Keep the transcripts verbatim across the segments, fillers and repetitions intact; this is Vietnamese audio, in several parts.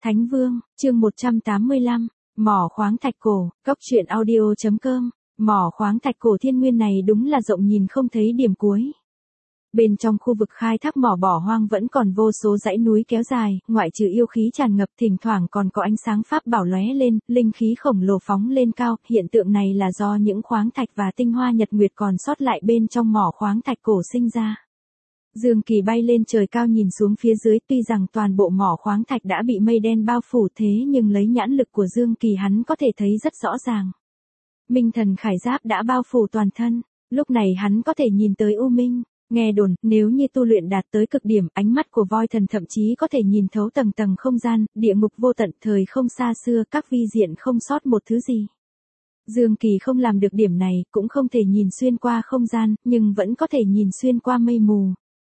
Thánh Vương, chương một trăm tám mươi lăm, mỏ khoáng thạch cổ, cốc truyện audio chấm com, mỏ khoáng thạch cổ thiên nguyên này đúng là rộng nhìn không thấy điểm cuối. Bên trong khu vực khai thác mỏ bỏ hoang vẫn còn vô số dãy núi kéo dài, ngoại trừ yêu khí tràn ngập thỉnh thoảng còn có ánh sáng pháp bảo lóe lên, linh khí khổng lồ phóng lên cao, hiện tượng này là do những khoáng thạch và tinh hoa nhật nguyệt còn sót lại bên trong mỏ khoáng thạch cổ sinh ra. Dương Kỳ bay lên trời cao nhìn xuống phía dưới, tuy rằng toàn bộ mỏ khoáng thạch đã bị mây đen bao phủ thế nhưng lấy nhãn lực của Dương Kỳ hắn có thể thấy rất rõ ràng. Minh thần khải giáp đã bao phủ toàn thân, lúc này hắn có thể nhìn tới U Minh. Nghe đồn, nếu như tu luyện đạt tới cực điểm, ánh mắt của voi thần thậm chí có thể nhìn thấu tầng tầng không gian, địa ngục vô tận, thời không xa xưa, các vi diện không sót một thứ gì. Dương Kỳ không làm được điểm này, cũng không thể nhìn xuyên qua không gian, nhưng vẫn có thể nhìn xuyên qua mây mù.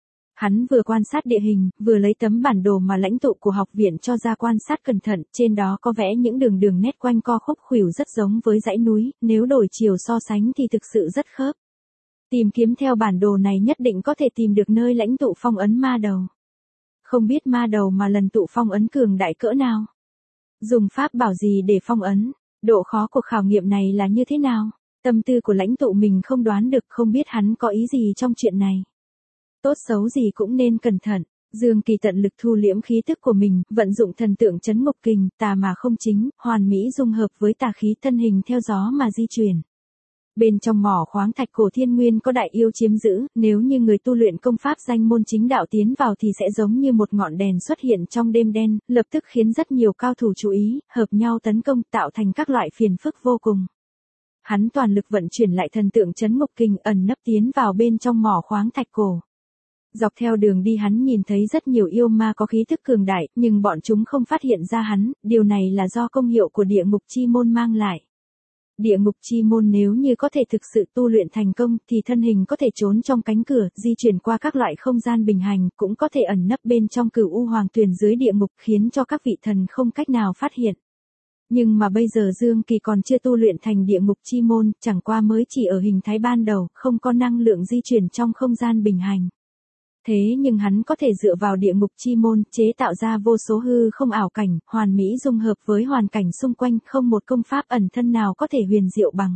Hắn vừa quan sát địa hình, vừa lấy tấm bản đồ mà lãnh tụ của học viện cho ra quan sát cẩn thận, trên đó có vẽ những đường đường nét quanh co khúc khuỷu rất giống với dãy núi, nếu đổi chiều so sánh thì thực sự rất khớp. Tìm kiếm theo bản đồ này nhất định có thể tìm được nơi lãnh tụ phong ấn ma đầu. Không biết ma đầu mà lần tụ phong ấn cường đại cỡ nào? Dùng pháp bảo gì để phong ấn? Độ khó của khảo nghiệm này là như thế nào? Tâm tư của lãnh tụ mình không đoán được, không biết hắn có ý gì trong chuyện này. Tốt xấu gì cũng nên cẩn thận. Dương Kỳ tận lực thu liễm khí tức của mình, vận dụng thần tượng trấn ngục kình, tà mà không chính, hoàn mỹ dung hợp với tà khí, thân hình theo gió mà di chuyển. Bên trong mỏ khoáng thạch cổ thiên nguyên có đại yêu chiếm giữ, nếu như người tu luyện công pháp danh môn chính đạo tiến vào thì sẽ giống như một ngọn đèn xuất hiện trong đêm đen, lập tức khiến rất nhiều cao thủ chú ý, hợp nhau tấn công, tạo thành các loại phiền phức vô cùng. Hắn toàn lực vận chuyển lại thần tượng trấn ngục kình, ẩn nấp tiến vào bên trong mỏ khoáng thạch cổ. Dọc theo đường đi hắn nhìn thấy rất nhiều yêu ma có khí thức cường đại, nhưng bọn chúng không phát hiện ra hắn, điều này là do công hiệu của địa ngục chi môn mang lại. Địa ngục chi môn nếu như có thể thực sự tu luyện thành công thì thân hình có thể trốn trong cánh cửa, di chuyển qua các loại không gian bình hành, cũng có thể ẩn nấp bên trong cửu u hoàng tuyền dưới địa ngục khiến cho các vị thần không cách nào phát hiện. Nhưng mà bây giờ Dương Kỳ còn chưa tu luyện thành địa ngục chi môn, chẳng qua mới chỉ ở hình thái ban đầu, không có năng lượng di chuyển trong không gian bình hành. Thế nhưng hắn có thể dựa vào địa ngục chi môn, chế tạo ra vô số hư không ảo cảnh, hoàn mỹ dung hợp với hoàn cảnh xung quanh, không một công pháp ẩn thân nào có thể huyền diệu bằng.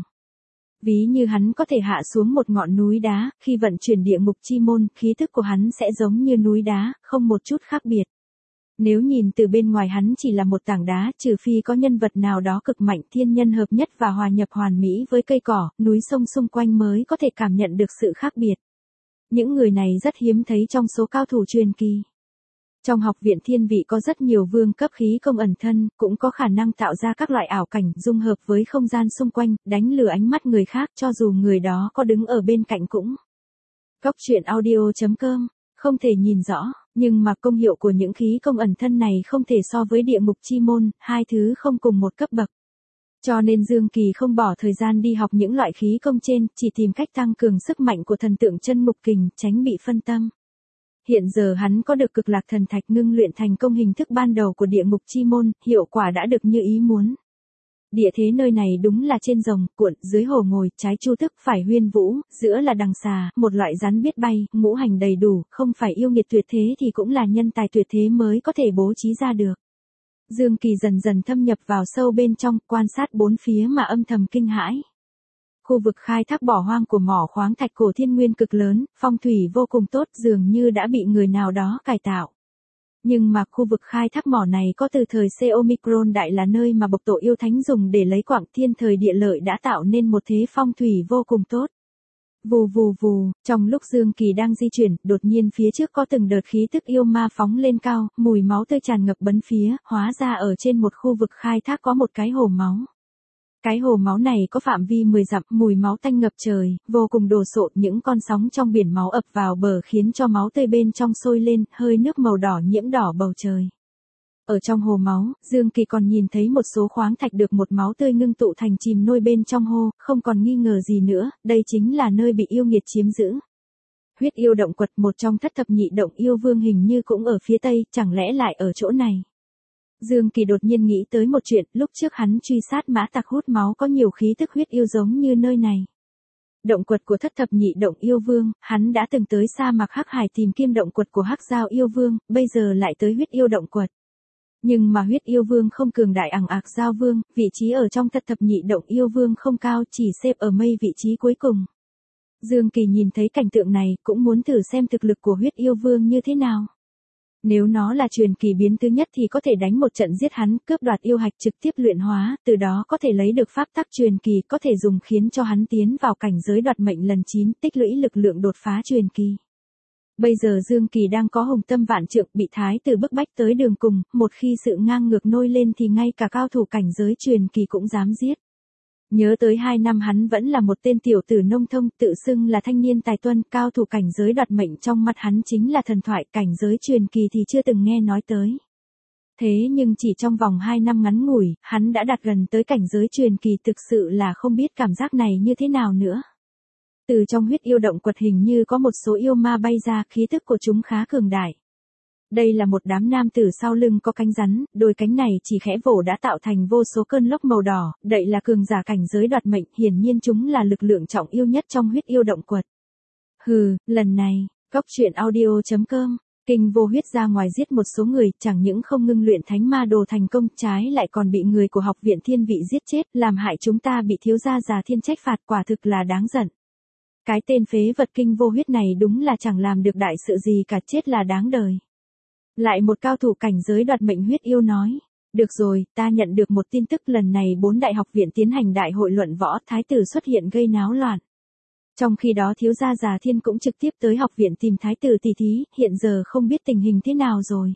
Ví như hắn có thể hạ xuống một ngọn núi đá, khi vận chuyển địa ngục chi môn, khí thức của hắn sẽ giống như núi đá, không một chút khác biệt. Nếu nhìn từ bên ngoài hắn chỉ là một tảng đá, trừ phi có nhân vật nào đó cực mạnh thiên nhân hợp nhất và hòa nhập hoàn mỹ với cây cỏ, núi sông xung quanh mới có thể cảm nhận được sự khác biệt. Những người này rất hiếm thấy trong số cao thủ truyền kỳ. Trong học viện thiên vị có rất nhiều vương cấp khí công ẩn thân, cũng có khả năng tạo ra các loại ảo cảnh dung hợp với không gian xung quanh, đánh lừa ánh mắt người khác cho dù người đó có đứng ở bên cạnh cũng. Cốc truyện audio chấm com, không thể nhìn rõ, nhưng mà công hiệu của những khí công ẩn thân này không thể so với địa ngục chi môn, hai thứ không cùng một cấp bậc. Cho nên Dương Kỳ không bỏ thời gian đi học những loại khí công trên, chỉ tìm cách tăng cường sức mạnh của thần tượng chân ngục kình, tránh bị phân tâm. Hiện giờ hắn có được cực lạc thần thạch ngưng luyện thành công hình thức ban đầu của địa ngục chi môn, hiệu quả đã được như ý muốn. Địa thế nơi này đúng là trên rồng, cuộn, dưới hồ ngồi, trái chu thức, phải huyên vũ, giữa là đằng xà, một loại rắn biết bay, ngũ hành đầy đủ, không phải yêu nghiệt tuyệt thế thì cũng là nhân tài tuyệt thế mới có thể bố trí ra được. Dương Kỳ dần dần thâm nhập vào sâu bên trong, quan sát bốn phía mà âm thầm kinh hãi. Khu vực khai thác bỏ hoang của mỏ khoáng thạch cổ thiên nguyên cực lớn, phong thủy vô cùng tốt, dường như đã bị người nào đó cải tạo. Nhưng mà khu vực khai thác mỏ này có từ thời C Omicron đại là nơi mà bộc tổ yêu thánh dùng để lấy quặng, thiên thời địa lợi đã tạo nên một thế phong thủy vô cùng tốt. Vù vù vù, trong lúc Dương Kỳ đang di chuyển, đột nhiên phía trước có từng đợt khí tức yêu ma phóng lên cao, mùi máu tươi tràn ngập bấn phía, hóa ra ở trên một khu vực khai thác có một cái hồ máu. Cái hồ máu này có phạm vi mười dặm, mùi máu tanh ngập trời, vô cùng đồ sộ, những con sóng trong biển máu ập vào bờ khiến cho máu tươi bên trong sôi lên, hơi nước màu đỏ nhiễm đỏ bầu trời. Ở trong hồ máu, Dương Kỳ còn nhìn thấy một số khoáng thạch được một máu tươi ngưng tụ thành chìm nôi bên trong hồ, không còn nghi ngờ gì nữa, đây chính là nơi bị yêu nghiệt chiếm giữ. Huyết yêu động quật, một trong thất thập nhị động yêu vương hình như cũng ở phía tây, chẳng lẽ lại ở chỗ này. Dương Kỳ đột nhiên nghĩ tới một chuyện, lúc trước hắn truy sát mã tặc hút máu có nhiều khí tức huyết yêu giống như nơi này. Động quật của thất thập nhị động yêu vương, hắn đã từng tới sa mạc Hắc Hải tìm kiếm động quật của Hắc Giao yêu vương, bây giờ lại tới huyết yêu động quật. Nhưng mà huyết yêu vương không cường đại ằng ạc giao vương, vị trí ở trong thất thập nhị động yêu vương không cao, chỉ xếp ở mây vị trí cuối cùng. Dương Kỳ nhìn thấy cảnh tượng này, cũng muốn thử xem thực lực của huyết yêu vương như thế nào. Nếu nó là truyền kỳ biến thứ nhất thì có thể đánh một trận giết hắn, cướp đoạt yêu hạch trực tiếp luyện hóa, từ đó có thể lấy được pháp tắc truyền kỳ, có thể dùng khiến cho hắn tiến vào cảnh giới đoạt mệnh lần chín, tích lũy lực lượng đột phá truyền kỳ. Bây giờ Dương Kỳ đang có hồng tâm vạn trượng, bị thái tử bức bách tới đường cùng, một khi sự ngang ngược nôi lên thì ngay cả cao thủ cảnh giới truyền kỳ cũng dám giết. Nhớ tới hai năm hắn vẫn là một tên tiểu tử nông thông, tự xưng là thanh niên tài tuân, cao thủ cảnh giới đoạt mệnh trong mắt hắn chính là thần thoại, cảnh giới truyền kỳ thì chưa từng nghe nói tới. Thế nhưng chỉ trong vòng hai năm ngắn ngủi, hắn đã đạt gần tới cảnh giới truyền kỳ, thực sự là không biết cảm giác này như thế nào nữa. Từ trong huyết yêu động quật hình như có một số yêu ma bay ra, khí tức của chúng khá cường đại. Đây là một đám nam tử sau lưng có cánh rắn, đôi cánh này chỉ khẽ vỗ đã tạo thành vô số cơn lốc màu đỏ, đậy là cường giả cảnh giới đoạt mệnh, hiển nhiên chúng là lực lượng trọng yêu nhất trong huyết yêu động quật. Hừ, lần này, cốc truyện audio chấm com, Kinh Vô Huyết ra ngoài giết một số người, chẳng những không ngưng luyện thánh ma đồ thành công, trái lại còn bị người của học viện thiên vị giết chết, làm hại chúng ta bị thiếu gia già thiên trách phạt, quả thực là đáng giận. Cái tên phế vật Kinh Vô Huyết này đúng là chẳng làm được đại sự gì cả, chết là đáng đời. Lại một cao thủ cảnh giới đoạt mệnh huyết yêu nói, được rồi, ta nhận được một tin tức, lần này bốn đại học viện tiến hành đại hội luận võ, thái tử xuất hiện gây náo loạn. Trong khi đó thiếu gia già thiên cũng trực tiếp tới học viện tìm thái tử tỷ thí, hiện giờ không biết tình hình thế nào rồi.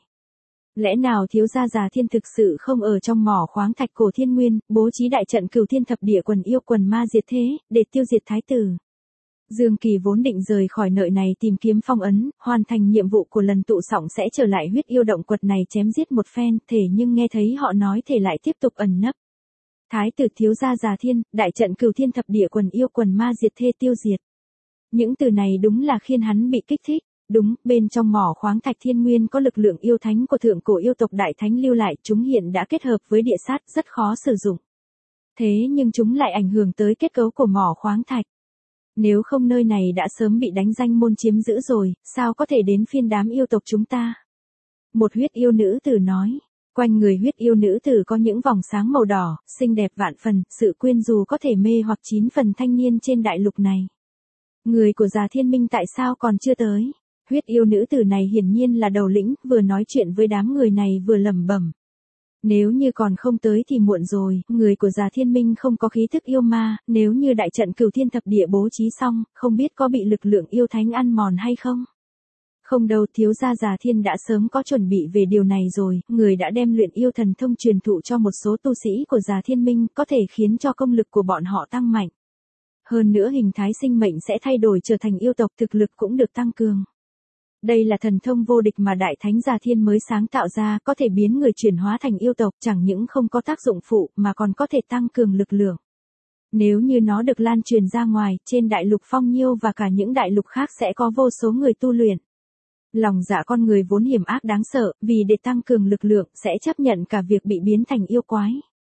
Lẽ nào thiếu gia già thiên thực sự không ở trong mỏ khoáng thạch cổ thiên nguyên, bố trí đại trận cửu thiên thập địa quần yêu quần ma diệt thế, để tiêu diệt thái tử. Dương Kỳ vốn định rời khỏi nơi này tìm kiếm phong ấn, hoàn thành nhiệm vụ của lần tụ sọng sẽ trở lại huyết yêu động quật này chém giết một phen, thể nhưng nghe thấy họ nói thể lại tiếp tục ẩn nấp. Thái tử thiếu gia già thiên, đại trận cửu thiên thập địa quần yêu quần ma diệt thê tiêu diệt. Những từ này đúng là khiến hắn bị kích thích. Đúng, bên trong mỏ khoáng thạch thiên nguyên có lực lượng yêu thánh của thượng cổ yêu tộc đại thánh lưu lại, chúng hiện đã kết hợp với địa sát, rất khó sử dụng. Thế nhưng chúng lại ảnh hưởng tới kết cấu của mỏ khoáng thạch. Nếu không nơi này đã sớm bị đánh danh môn chiếm giữ rồi, sao có thể đến phiên đám yêu tộc chúng ta? Một huyết yêu nữ tử nói, quanh người huyết yêu nữ tử có những vòng sáng màu đỏ, xinh đẹp vạn phần, sự quyến rũ có thể mê hoặc chín phần thanh niên trên đại lục này. Người của Già Thiên Minh tại sao còn chưa tới? Huyết yêu nữ tử này hiển nhiên là đầu lĩnh, vừa nói chuyện với đám người này vừa lẩm bẩm. Nếu như còn không tới thì muộn rồi, người của Già Thiên Minh không có khí thức yêu ma, nếu như đại trận cửu thiên thập địa bố trí xong, không biết có bị lực lượng yêu thánh ăn mòn hay không? Không đâu, thiếu gia Già Thiên đã sớm có chuẩn bị về điều này rồi, người đã đem luyện yêu thần thông truyền thụ cho một số tu sĩ của Già Thiên Minh, có thể khiến cho công lực của bọn họ tăng mạnh. Hơn nữa hình thái sinh mệnh sẽ thay đổi trở thành yêu tộc, thực lực cũng được tăng cường. Đây là thần thông vô địch mà Đại Thánh Già Thiên mới sáng tạo ra, có thể biến người chuyển hóa thành yêu tộc, chẳng những không có tác dụng phụ mà còn có thể tăng cường lực lượng. Nếu như nó được lan truyền ra ngoài, trên đại lục Phong Nhiêu và cả những đại lục khác sẽ có vô số người tu luyện. Lòng dạ con người vốn hiểm ác đáng sợ, vì để tăng cường lực lượng, sẽ chấp nhận cả việc bị biến thành yêu quái.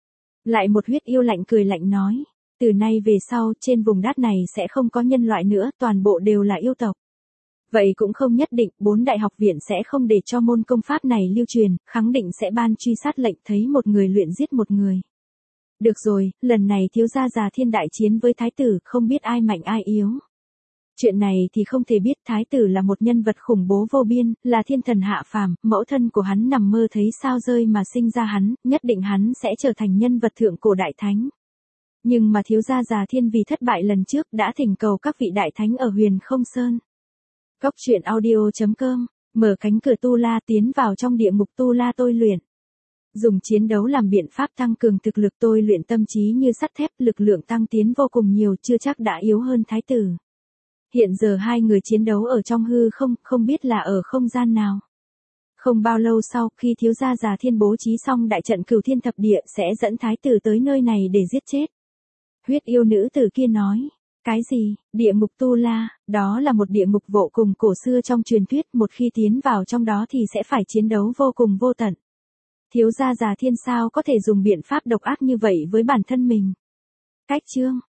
Lại một huyết yêu lạnh cười lạnh nói, từ nay về sau, trên vùng đất này sẽ không có nhân loại nữa, toàn bộ đều là yêu tộc. Vậy cũng không nhất định, bốn đại học viện sẽ không để cho môn công pháp này lưu truyền, khẳng định sẽ ban truy sát lệnh, thấy một người luyện giết một người. Được rồi, lần này thiếu gia Già Thiên đại chiến với thái tử, không biết ai mạnh ai yếu. Chuyện này thì không thể biết, thái tử là một nhân vật khủng bố vô biên, là thiên thần hạ phàm, mẫu thân của hắn nằm mơ thấy sao rơi mà sinh ra hắn, nhất định hắn sẽ trở thành nhân vật thượng cổ đại thánh. Nhưng mà thiếu gia Già Thiên vì thất bại lần trước đã thỉnh cầu các vị đại thánh ở Huyền Không Sơn. Cốc truyện audio chấm com, mở cánh cửa tu la tiến vào trong địa ngục tu la tôi luyện. Dùng chiến đấu làm biện pháp tăng cường thực lực, tôi luyện tâm trí như sắt thép, lực lượng tăng tiến vô cùng nhiều, chưa chắc đã yếu hơn thái tử. Hiện giờ hai người chiến đấu ở trong hư không, không biết là ở không gian nào. Không bao lâu sau, khi thiếu gia Già Thiên bố trí xong đại trận cửu thiên thập địa sẽ dẫn thái tử tới nơi này để giết chết. Huyết yêu nữ tử kia nói. Cái gì, địa ngục tu la, đó là một địa ngục vô cùng cổ xưa trong truyền thuyết, một khi tiến vào trong đó thì sẽ phải chiến đấu vô cùng vô tận. Thiếu gia Già Thiên sao có thể dùng biện pháp độc ác như vậy với bản thân mình. Cách chương.